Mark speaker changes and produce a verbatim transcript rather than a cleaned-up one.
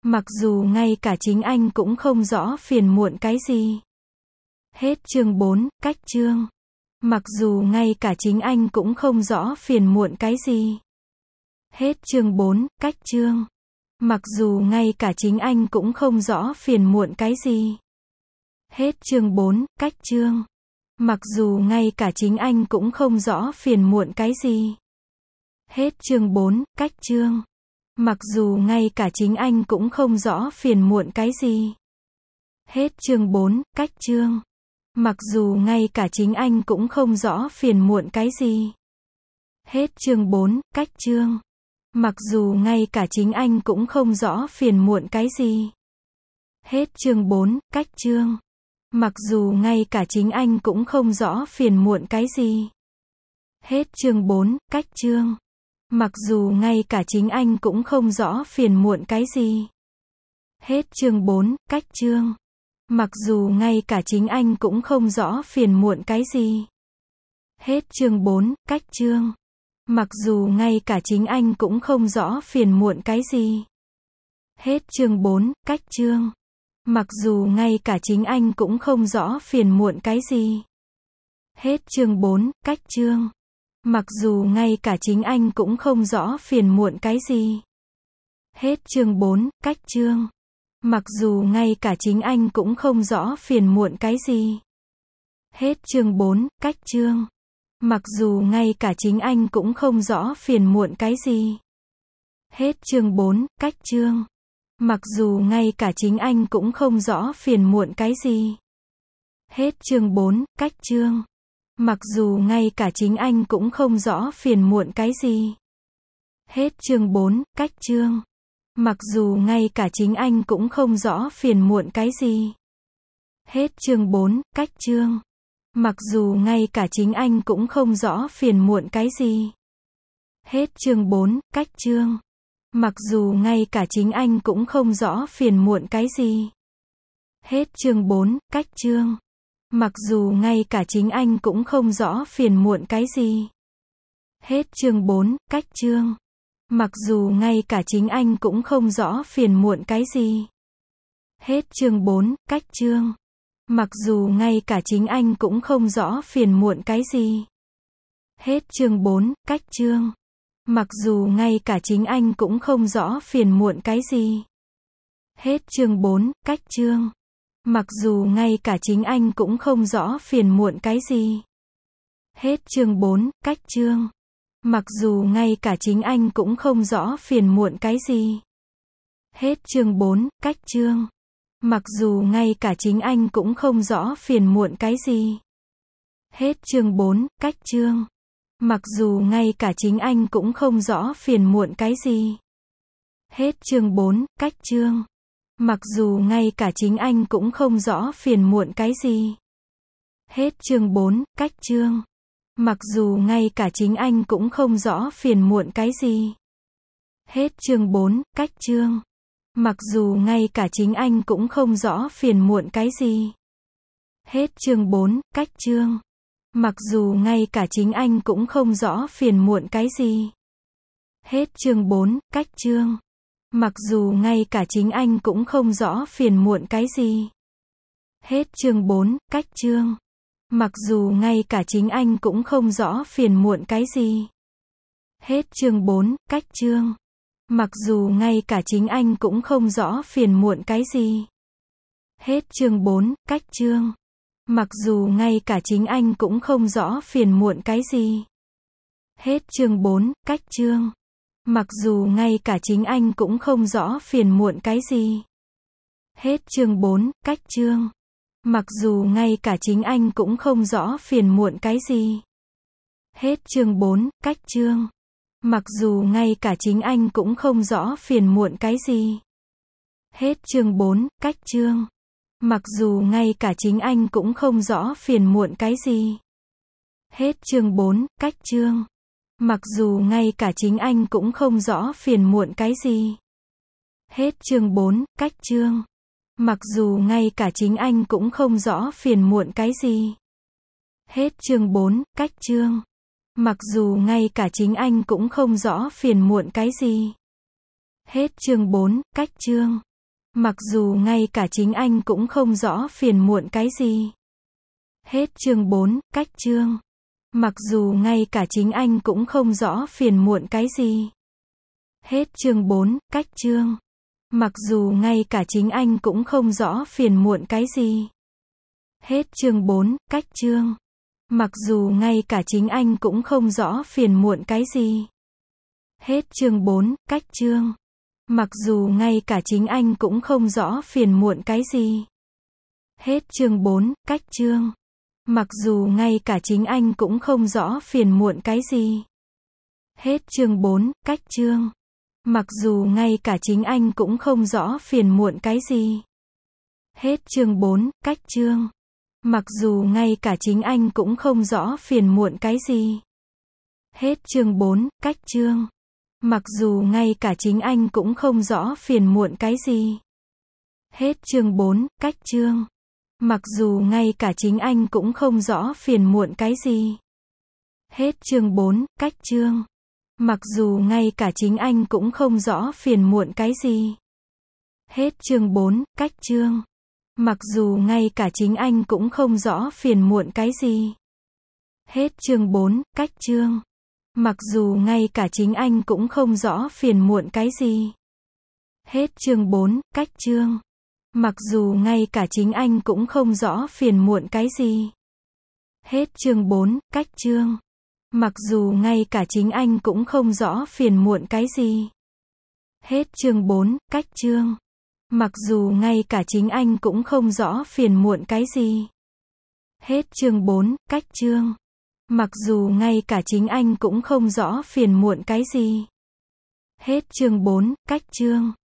Speaker 1: Mặc dù ngay cả chính anh cũng không rõ phiền muộn cái gì. Hết chương bốn, cách chương. Mặc dù ngay cả chính anh cũng không rõ phiền muộn cái gì. Hết chương bốn, cách chương. Mặc dù ngay cả chính anh cũng không rõ phiền muộn cái gì. Hết chương bốn, cách chương. Mặc dù ngay cả chính anh cũng không rõ phiền muộn cái gì. Hết chương bốn, cách chương. Mặc dù ngay cả chính anh cũng không rõ phiền muộn cái gì. Hết chương bốn, cách chương. Mặc dù ngay cả chính anh cũng không rõ phiền muộn cái gì. Hết chương bốn, cách chương. Mặc dù ngay cả chính anh cũng không rõ phiền muộn cái gì. Hết chương bốn, cách chương. Mặc dù ngay cả chính anh cũng không rõ phiền muộn cái gì. Hết chương bốn, cách chương. Mặc dù ngay cả chính anh cũng không rõ phiền muộn cái gì. Hết chương bốn, cách chương. Mặc dù ngay cả chính anh cũng không rõ phiền muộn cái gì. Hết chương bốn, cách chương. Mặc dù ngay cả chính anh cũng không rõ phiền muộn cái gì. Hết chương bốn, cách chương. Mặc dù ngay cả chính anh cũng không rõ phiền muộn cái gì. Hết chương bốn, cách chương. Mặc dù ngay cả chính anh cũng không rõ phiền muộn cái gì. Hết chương bốn, cách chương. Mặc dù ngay cả chính anh cũng không rõ phiền muộn cái gì. Hết chương bốn, cách chương. Mặc dù ngay cả chính anh cũng không rõ phiền muộn cái gì. Hết chương bốn, cách chương. Mặc dù ngay cả chính anh cũng không rõ phiền muộn cái gì. Hết chương bốn, cách chương. Mặc dù ngay cả chính anh cũng không rõ phiền muộn cái gì. Hết chương bốn, cách chương. Mặc dù ngay cả chính anh cũng không rõ phiền muộn cái gì. Hết chương bốn, cách chương. Mặc dù ngay cả chính anh cũng không rõ phiền muộn cái gì. Hết chương bốn, cách chương. Mặc dù ngay cả chính anh cũng không rõ phiền muộn cái gì. Hết chương bốn, cách chương. Mặc dù ngay cả chính anh cũng không rõ phiền muộn cái gì. Hết chương bốn, cách chương. Mặc dù ngay cả chính anh cũng không rõ phiền muộn cái gì. Hết chương bốn, cách chương. Mặc dù ngay cả chính anh cũng không rõ phiền muộn cái gì. Hết chương bốn, cách chương. Mặc dù ngay cả chính anh cũng không rõ phiền muộn cái gì. Hết chương bốn, cách chương. Mặc dù ngay cả chính anh cũng không rõ phiền muộn cái gì. Hết chương bốn, cách chương. Mặc dù ngay cả chính anh cũng không rõ phiền muộn cái gì. Hết chương bốn, cách chương. Mặc dù ngay cả chính anh cũng không rõ phiền muộn cái gì. Hết chương bốn, cách chương. Mặc dù ngay cả chính anh cũng không rõ phiền muộn cái gì. Hết chương bốn, cách chương. Mặc dù ngay cả chính anh cũng không rõ phiền muộn cái gì. Hết chương bốn, cách chương. Mặc dù ngay cả chính anh cũng không rõ phiền muộn cái gì. Hết chương bốn, cách chương. Mặc dù ngay cả chính anh cũng không rõ phiền muộn cái gì. Hết chương bốn, cách chương. Mặc dù ngay cả chính anh cũng không rõ phiền muộn cái gì. Hết chương bốn, cách chương. Mặc dù ngay cả chính anh cũng không rõ phiền muộn cái gì. Hết chương bốn, cách chương. Mặc dù ngay cả chính anh cũng không rõ phiền muộn cái gì. Hết chương bốn, cách chương. Mặc dù ngay cả chính anh cũng không rõ phiền muộn cái gì. Hết chương bốn, cách chương. Mặc dù ngay cả chính anh cũng không rõ phiền muộn cái gì. Hết chương bốn, cách chương. Mặc dù ngay cả chính anh cũng không rõ phiền muộn cái gì. Hết chương bốn, cách chương. Mặc dù ngay cả chính anh cũng không rõ phiền muộn cái gì. Hết chương bốn, cách chương. Mặc dù ngay cả chính anh cũng không rõ phiền muộn cái gì. Hết chương bốn, cách chương. Mặc dù ngay cả chính anh cũng không rõ phiền muộn cái gì. Hết chương bốn, cách chương. Mặc dù ngay cả chính anh cũng không rõ phiền muộn cái gì. Hết chương bốn, cách chương. Mặc dù ngay cả chính anh cũng không rõ phiền muộn cái gì. Hết chương bốn, cách chương. Mặc dù ngay cả chính anh cũng không rõ phiền muộn cái gì. Hết chương bốn, cách chương. Mặc dù ngay cả chính anh cũng không rõ phiền muộn cái gì. Hết chương bốn, cách chương. Mặc dù ngay cả chính anh cũng không rõ phiền muộn cái gì. Hết chương bốn, cách chương. Mặc dù ngay cả chính anh cũng không rõ phiền muộn cái gì. Hết chương bốn, cách chương. Mặc dù ngay cả chính anh cũng không rõ phiền muộn cái gì. Hết chương bốn, cách chương. Mặc dù ngay cả chính anh cũng không rõ phiền muộn cái gì. Hết chương bốn, cách chương. Mặc dù ngay cả chính anh cũng không rõ phiền muộn cái gì. Hết chương bốn, cách chương. Mặc dù ngay cả chính anh cũng không rõ phiền muộn cái gì. Hết chương bốn, cách chương. Mặc dù ngay cả chính anh cũng không rõ phiền muộn cái gì. Hết chương bốn, cách chương. Mặc dù ngay cả chính anh cũng không rõ phiền muộn cái gì. Hết chương bốn, cách chương. Mặc dù ngay cả chính anh cũng không rõ phiền muộn cái gì. Hết chương bốn, cách chương. Mặc dù ngay cả chính anh cũng không rõ phiền muộn cái gì. Hết chương bốn, cách chương. Mặc dù ngay cả chính anh cũng không rõ phiền muộn cái gì. Hết chương bốn, cách chương. Mặc dù ngay cả chính anh cũng không rõ phiền muộn cái gì. Hết chương bốn, cách chương. Mặc dù ngay cả chính anh cũng không rõ phiền muộn cái gì. Hết chương bốn, cách chương. Mặc dù ngay cả chính anh cũng không rõ phiền muộn cái gì. Hết chương bốn, cách chương. Mặc dù ngay cả chính anh cũng không rõ phiền muộn cái gì. Hết chương bốn, cách chương. Mặc dù ngay cả chính anh cũng không rõ phiền muộn cái gì. Hết chương bốn, cách chương.